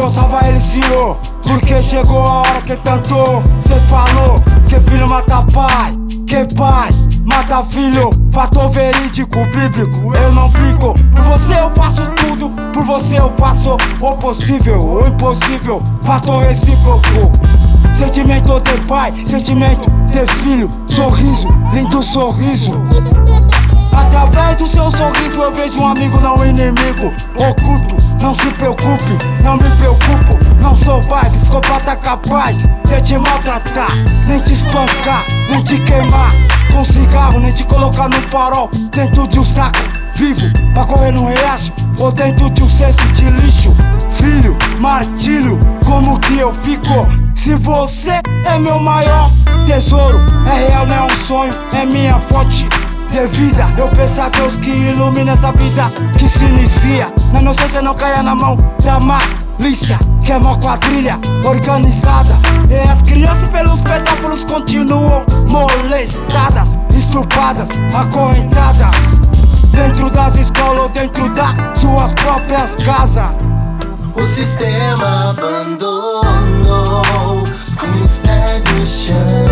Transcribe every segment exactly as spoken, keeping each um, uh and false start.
Criou, salva ele, senhor, porque chegou a hora que tanto cê falou que filho mata pai, que pai mata filho. Fator verídico, bíblico, eu não brinco. Por você eu faço tudo, por você eu faço o possível, o impossível, fator recíproco. Sentimento de pai, sentimento de filho, sorriso, lindo sorriso. Através do seu sorriso eu vejo um amigo, não inimigo. Oculto, não se preocupe, não me preocupo. Não sou pai, psicopata capaz de te maltratar, nem te espancar, nem te queimar com cigarro, nem te colocar no farol, dentro de um saco vivo pra correr no riacho, ou dentro de um cesto de lixo. Filho, martírio, como que eu fico? Se você é meu maior tesouro, é real, não é um sonho, é minha fonte de vida. Eu peço a Deus que ilumine essa vida que se inicia. Na inocência não caia na mão da malícia, que é uma quadrilha organizada. E as crianças pelos pedáforos continuam molestadas, estrupadas, acorrentadas, dentro das escolas ou dentro das suas próprias casas. O sistema abandonou com os pés no chão.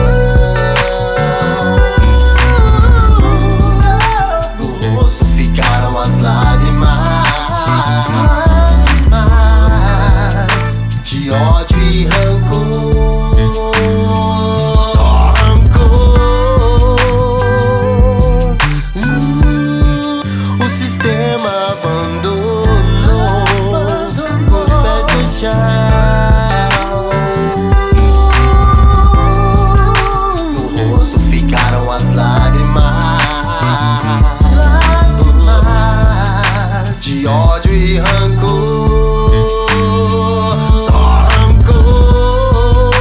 No rosto ficaram as lágrimas de ódio e rancor. Só rancor. hum, O sistema abandonou no rosto ficaram as lágrimas de ódio e rancor. Só rancor.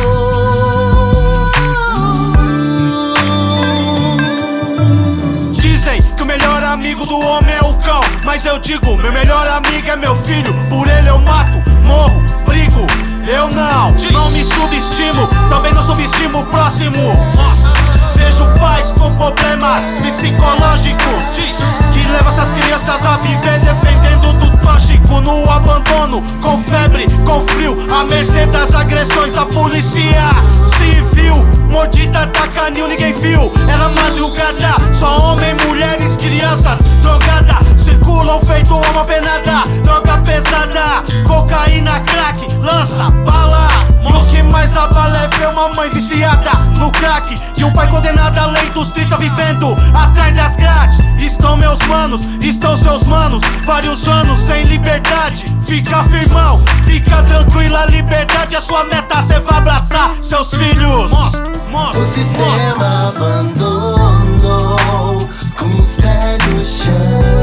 Dizem que o melhor amigo do homem é o cão, mas eu digo, meu melhor amigo é meu filho. Por ele eu mato, morro, brigo, eu não, não me subestimo, também não subestimo o próximo. Vejo pais com problemas psicológicos que levam essas crianças a viver dependendo do tóxico, no abandono, com febre, com frio, à mercê das agressões da polícia civil. Mordida da canil, ninguém viu, era madrugada, só homem, mulheres, crianças, drogada, circulam feito uma penada, droga pesada, cocaína, crack, lança, bala. E o que mais abala é ver uma mãe viciada no crack e um pai condenado além dos trinta vivendo atrás das grades. Estão meus manos, estão seus manos, vários anos sem liberdade. Fica firmão, fica tranquila, liberdade é sua meta, cê vai abraçar seus filhos. Mostra, mostra, o sistema abandonou com os pés no chão.